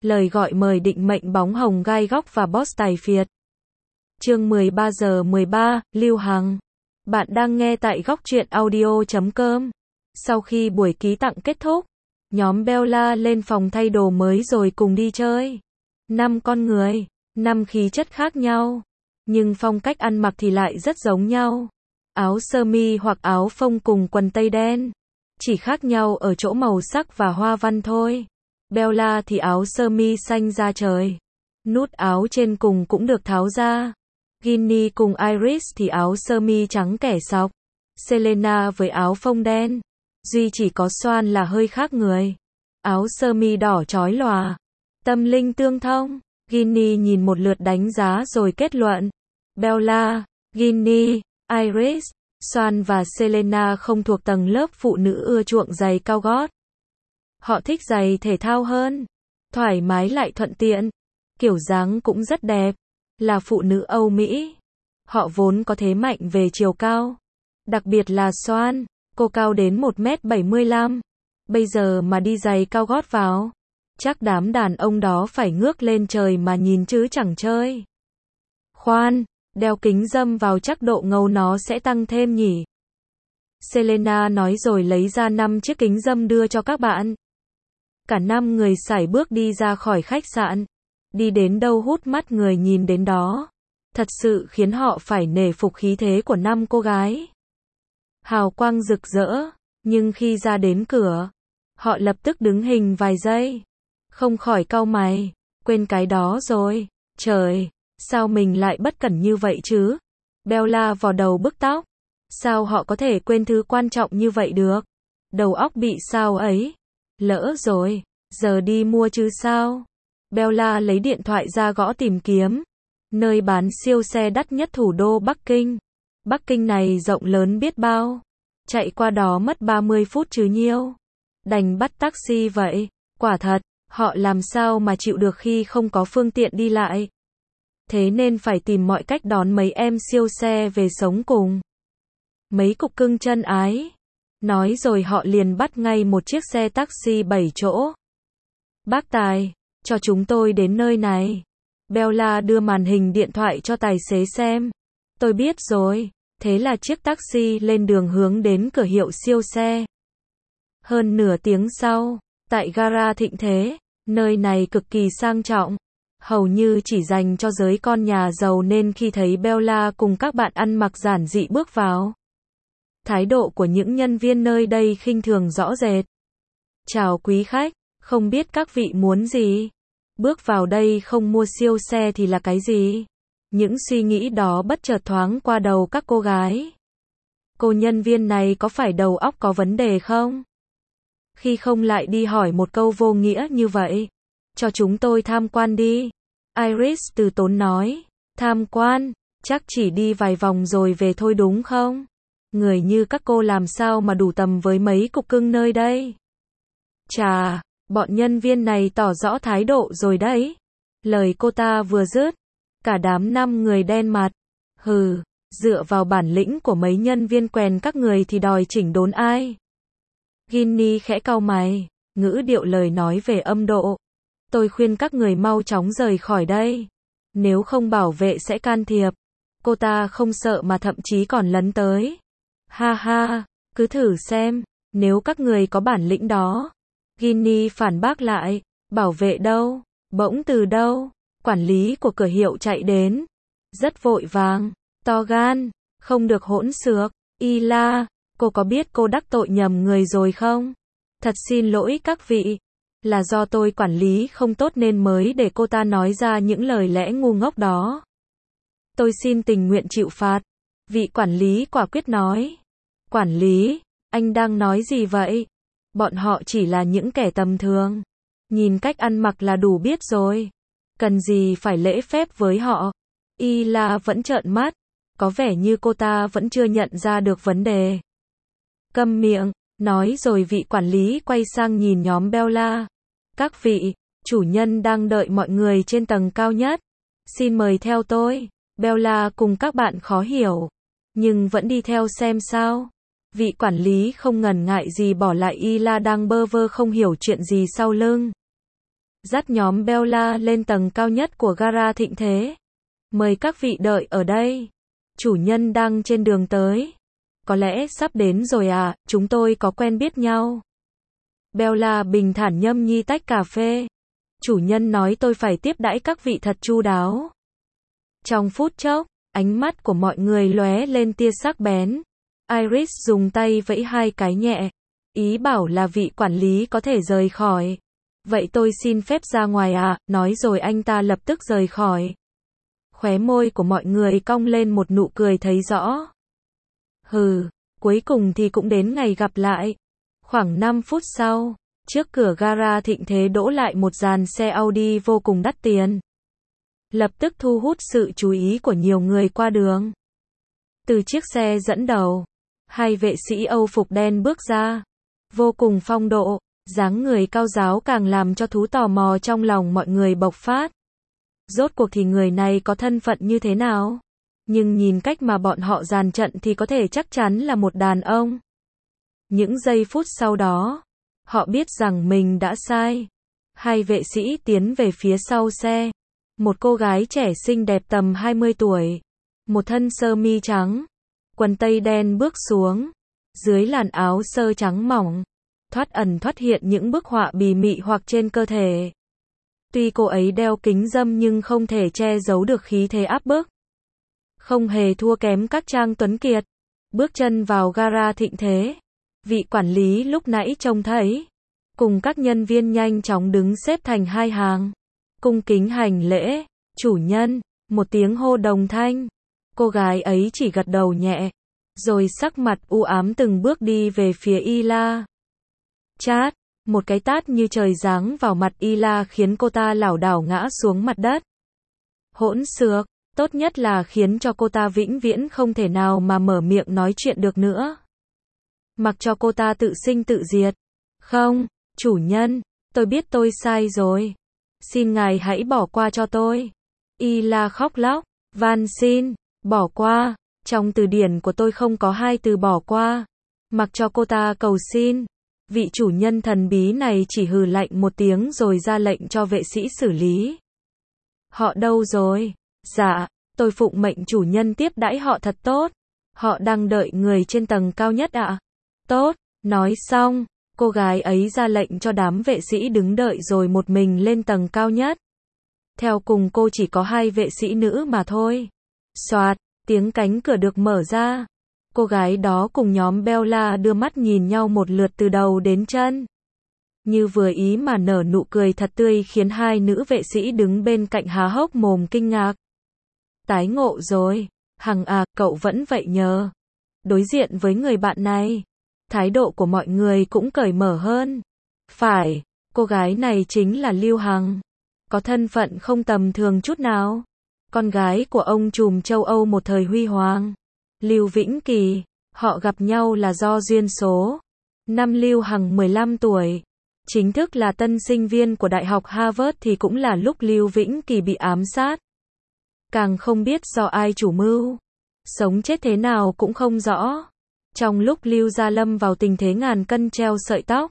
Lời gọi mời định mệnh bóng hồng gai góc và boss tài phiệt. Chương 13 giờ 13, Lưu Hằng. Bạn đang nghe tại góc truyện audio.com. Sau khi buổi ký tặng kết thúc, nhóm Bella lên phòng thay đồ mới rồi cùng đi chơi. 5 con người, 5 khí chất khác nhau, nhưng phong cách ăn mặc thì lại rất giống nhau. Áo sơ mi hoặc áo phông cùng quần tây đen, chỉ khác nhau ở chỗ màu sắc và hoa văn thôi. Bella thì áo sơ mi xanh da trời, nút áo trên cùng cũng được tháo ra. Ginny cùng Iris thì áo sơ mi trắng kẻ sọc. Selena với áo phông đen. Duy chỉ có Swan là hơi khác người. Áo sơ mi đỏ chói lòa. Tâm linh tương thông. Ginny nhìn một lượt đánh giá rồi kết luận. Bella, Ginny, Iris, Swan và Selena không thuộc tầng lớp phụ nữ ưa chuộng giày cao gót. Họ thích giày thể thao hơn. Thoải mái lại thuận tiện. Kiểu dáng cũng rất đẹp. Là phụ nữ Âu Mỹ. Họ vốn có thế mạnh về chiều cao. Đặc biệt là Swan, cô cao đến 1m75. Bây giờ mà đi giày cao gót vào, chắc đám đàn ông đó phải ngước lên trời mà nhìn chứ chẳng chơi. Khoan, đeo kính râm vào chắc độ ngầu nó sẽ tăng thêm nhỉ. Selena nói rồi lấy ra 5 chiếc kính râm đưa cho các bạn. Cả 5 người sải bước đi ra khỏi khách sạn. Đi đến đâu hút mắt người nhìn đến đó. Thật sự khiến họ phải nể phục khí thế của 5 cô gái. Hào quang rực rỡ, nhưng khi ra đến cửa, họ lập tức đứng hình vài giây. Không khỏi cau mày, quên cái đó rồi. Trời, sao mình lại bất cẩn như vậy chứ? Bella vò đầu bứt tóc. Sao họ có thể quên thứ quan trọng như vậy được? Đầu óc bị sao ấy? Lỡ rồi, giờ đi mua chứ sao? Bella lấy điện thoại ra gõ tìm kiếm. Nơi bán siêu xe đắt nhất thủ đô Bắc Kinh. Bắc Kinh này rộng lớn biết bao. Chạy qua đó mất 30 phút chứ nhiêu. Đành bắt taxi vậy. Quả thật, họ làm sao mà chịu được khi không có phương tiện đi lại. Thế nên phải tìm mọi cách đón mấy em siêu xe về sống cùng. Mấy cục cưng chân ái. Nói rồi họ liền bắt ngay một chiếc xe taxi 7 chỗ. Bác Tài, cho chúng tôi đến nơi này. Bella đưa màn hình điện thoại cho tài xế xem. Tôi biết rồi. Thế là chiếc taxi lên đường hướng đến cửa hiệu siêu xe. Hơn nửa tiếng sau, tại gara Thịnh Thế, nơi này cực kỳ sang trọng. Hầu như chỉ dành cho giới con nhà giàu nên khi thấy Bella cùng các bạn ăn mặc giản dị bước vào, thái độ của những nhân viên nơi đây khinh thường rõ rệt. Chào quý khách, không biết các vị muốn gì? Bước vào đây không mua siêu xe thì là cái gì? Những suy nghĩ đó bất chợt thoáng qua đầu các cô gái. Cô nhân viên này có phải đầu óc có vấn đề không? Khi không lại đi hỏi một câu vô nghĩa như vậy. Cho chúng tôi tham quan đi. Iris từ tốn nói. Tham quan? Chắc chỉ đi vài vòng rồi về thôi đúng không? Người như các cô làm sao mà đủ tầm với mấy cục cưng nơi đây? Chà, bọn nhân viên này tỏ rõ thái độ rồi đấy. Lời cô ta vừa dứt, cả đám 5 người đen mặt. Hừ, dựa vào bản lĩnh của mấy nhân viên quèn các người thì đòi chỉnh đốn ai? Ginny khẽ cau mày, ngữ điệu lời nói về âm độ. Tôi khuyên các người mau chóng rời khỏi đây. Nếu không bảo vệ sẽ can thiệp. Cô ta không sợ mà thậm chí còn lấn tới. Ha ha, cứ thử xem, nếu các người có bản lĩnh đó. Ginny phản bác lại, bảo vệ đâu, bỗng từ đâu, quản lý của cửa hiệu chạy đến. Rất vội vàng, to gan, không được hỗn xược. Ila, cô có biết cô đắc tội nhầm người rồi không? Thật xin lỗi các vị, là do tôi quản lý không tốt nên mới để cô ta nói ra những lời lẽ ngu ngốc đó. Tôi xin tình nguyện chịu phạt. Vị quản lý quả quyết nói. Quản lý, anh đang nói gì vậy? Bọn họ chỉ là những kẻ tầm thường. Nhìn cách ăn mặc là đủ biết rồi. Cần gì phải lễ phép với họ? Ila vẫn trợn mắt. Có vẻ như cô ta vẫn chưa nhận ra được vấn đề. Câm miệng, nói rồi vị quản lý quay sang nhìn nhóm Bella. Các vị, chủ nhân đang đợi mọi người trên tầng cao nhất. Xin mời theo tôi. Bella cùng các bạn khó hiểu, nhưng vẫn đi theo xem sao. Vị quản lý không ngần ngại gì bỏ lại Ila đang bơ vơ không hiểu chuyện gì sau lưng. dắt nhóm Bella lên tầng cao nhất của gara thịnh thế. Mời các vị đợi ở đây. Chủ nhân đang trên đường tới. Có lẽ sắp đến rồi à, chúng tôi có quen biết nhau. Bella bình thản nhâm nhi tách cà phê. Chủ nhân nói tôi phải tiếp đãi các vị thật chu đáo. Trong phút chốc, ánh mắt của mọi người lóe lên tia sắc bén. Iris dùng tay vẫy hai cái nhẹ. Ý bảo là vị quản lý có thể rời khỏi. Vậy tôi xin phép ra ngoài à, nói rồi anh ta lập tức rời khỏi. Khóe môi của mọi người cong lên một nụ cười thấy rõ. Hừ, cuối cùng thì cũng đến ngày gặp lại. Khoảng 5 phút sau, trước cửa gara thịnh thế đỗ lại một dàn xe Audi vô cùng đắt tiền. Lập tức thu hút sự chú ý của nhiều người qua đường. Từ chiếc xe dẫn đầu, hai vệ sĩ Âu phục đen bước ra. Vô cùng phong độ, dáng người cao ráo càng làm cho thú tò mò trong lòng mọi người bộc phát. Rốt cuộc thì người này có thân phận như thế nào? Nhưng nhìn cách mà bọn họ dàn trận thì có thể chắc chắn là một đàn ông. Những giây phút sau đó, họ biết rằng mình đã sai. Hai vệ sĩ tiến về phía sau xe. Một cô gái trẻ xinh đẹp tầm 20 tuổi. Một thân sơ mi trắng, quần tây đen bước xuống. Dưới làn áo sơ trắng mỏng, thoát ẩn thoát hiện những bức họa bì mị hoặc trên cơ thể. Tuy cô ấy đeo kính râm nhưng không thể che giấu được khí thế áp bức. Không hề thua kém các trang tuấn kiệt. Bước chân vào gara thịnh thế. Vị quản lý lúc nãy trông thấy. Cùng các nhân viên nhanh chóng đứng xếp thành hai hàng. Cung kính hành lễ. Chủ nhân, một tiếng hô đồng thanh. Cô gái ấy chỉ gật đầu nhẹ. Rồi sắc mặt u ám từng bước đi về phía Ila. Chát, một cái tát như trời giáng vào mặt Ila khiến cô ta lảo đảo ngã xuống mặt đất. Hỗn xược, tốt nhất là khiến cho cô ta vĩnh viễn không thể nào mà mở miệng nói chuyện được nữa. Mặc cho cô ta tự sinh tự diệt. Không, chủ nhân, tôi biết tôi sai rồi. Xin ngài hãy bỏ qua cho tôi. Ila khóc lóc, van xin, bỏ qua. Trong từ điển của tôi không có hai từ bỏ qua. Mặc cho cô ta cầu xin. Vị chủ nhân thần bí này chỉ hừ lạnh một tiếng rồi ra lệnh cho vệ sĩ xử lý. Họ đâu rồi? Dạ, tôi phụng mệnh chủ nhân tiếp đãi họ thật tốt. Họ đang đợi người trên tầng cao nhất ạ. Tốt, nói xong, cô gái ấy ra lệnh cho đám vệ sĩ đứng đợi rồi một mình lên tầng cao nhất. Theo cùng cô chỉ có hai vệ sĩ nữ mà thôi. Soạt, tiếng cánh cửa được mở ra. Cô gái đó cùng nhóm Bella đưa mắt nhìn nhau một lượt từ đầu đến chân. Như vừa ý mà nở nụ cười thật tươi khiến hai nữ vệ sĩ đứng bên cạnh há hốc mồm kinh ngạc. Tái ngộ rồi. Hằng à, cậu vẫn vậy nhờ. Đối diện với người bạn này, thái độ của mọi người cũng cởi mở hơn. Phải, cô gái này chính là Lưu Hằng. Có thân phận không tầm thường chút nào. Con gái của ông trùm châu Âu một thời huy hoàng. Lưu Vĩnh Kỳ, họ gặp nhau là do duyên số. Năm Lưu Hằng 15 tuổi, chính thức là tân sinh viên của Đại học Harvard thì cũng là lúc Lưu Vĩnh Kỳ bị ám sát. Càng không biết do ai chủ mưu. Sống chết thế nào cũng không rõ. Trong lúc Lưu Gia lâm vào tình thế ngàn cân treo sợi tóc.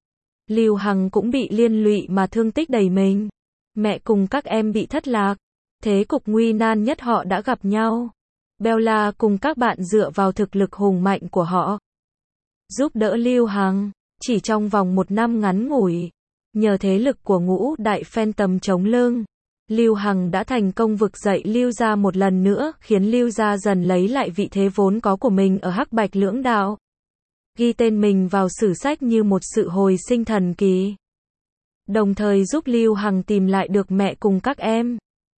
Lưu Hằng cũng bị liên lụy mà thương tích đầy mình. Mẹ cùng các em bị thất lạc. Thế cục nguy nan nhất họ đã gặp nhau. Bella cùng các bạn dựa vào thực lực hùng mạnh của họ. Giúp đỡ Lưu Hằng. Chỉ trong vòng một năm ngắn ngủi. Nhờ thế lực của ngũ đại Phantom chống lưng. Lưu Hằng đã thành công vực dậy Lưu Gia một lần nữa, khiến Lưu Gia dần lấy lại vị thế vốn có của mình ở Hắc Bạch Lưỡng Đạo. Ghi tên mình vào sử sách như một sự hồi sinh thần kỳ. Đồng thời giúp Lưu Hằng tìm lại được mẹ cùng các em.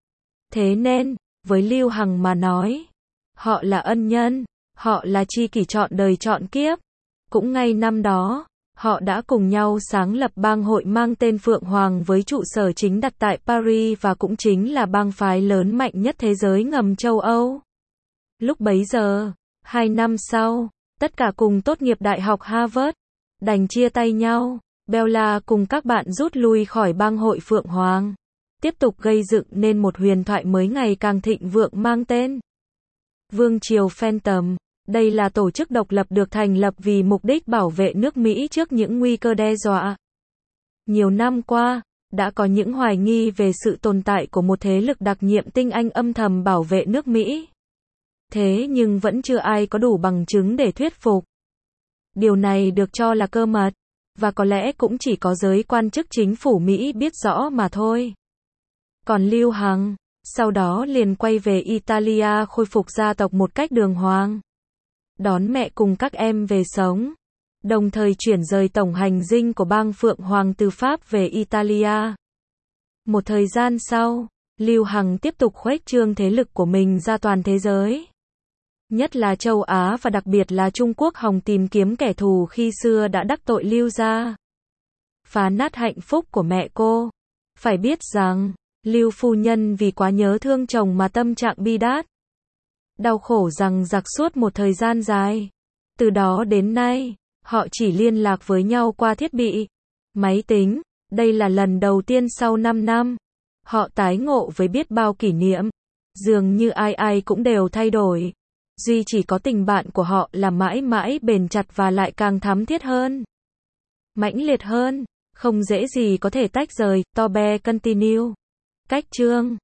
Thế nên, với Lưu Hằng mà nói, họ là ân nhân, họ là tri kỷ trọn đời trọn kiếp. Cũng ngay năm đó, họ đã cùng nhau sáng lập bang hội mang tên Phượng Hoàng với trụ sở chính đặt tại Paris và cũng chính là bang phái lớn mạnh nhất thế giới ngầm châu Âu. Lúc bấy giờ, 2 năm sau, tất cả cùng tốt nghiệp Đại học Harvard, đành chia tay nhau. Bella cùng các bạn rút lui khỏi bang hội Phượng Hoàng, tiếp tục gây dựng nên một huyền thoại mới ngày càng thịnh vượng mang tên Vương triều Phantom. Đây là tổ chức độc lập được thành lập vì mục đích bảo vệ nước Mỹ trước những nguy cơ đe dọa. Nhiều năm qua, đã có những hoài nghi về sự tồn tại của một thế lực đặc nhiệm tinh Anh âm thầm bảo vệ nước Mỹ. Thế nhưng vẫn chưa ai có đủ bằng chứng để thuyết phục. Điều này được cho là cơ mật, và có lẽ cũng chỉ có giới quan chức chính phủ Mỹ biết rõ mà thôi. Còn Lưu Hằng, sau đó liền quay về Italia khôi phục gia tộc một cách đường hoàng. Đón mẹ cùng các em về sống. Đồng thời chuyển rời tổng hành dinh của bang Phượng Hoàng từ Pháp về Italia. Một thời gian sau, Lưu Hằng tiếp tục khuếch trương thế lực của mình ra toàn thế giới. Nhất là châu Á và đặc biệt là Trung Quốc hòng tìm kiếm kẻ thù khi xưa đã đắc tội Lưu gia. Phá nát hạnh phúc của mẹ cô. Phải biết rằng, Lưu phu nhân vì quá nhớ thương chồng mà tâm trạng bi đát. Đau khổ rằng giặc suốt một thời gian dài. Từ đó đến nay, họ chỉ liên lạc với nhau qua thiết bị máy tính. Đây là lần đầu tiên sau 5 năm, họ tái ngộ với biết bao kỷ niệm. Dường như ai ai cũng đều thay đổi. Duy chỉ có tình bạn của họ là mãi mãi bền chặt và lại càng thắm thiết hơn. Mãnh liệt hơn, không dễ gì có thể tách rời. Tobe continue. Cách chương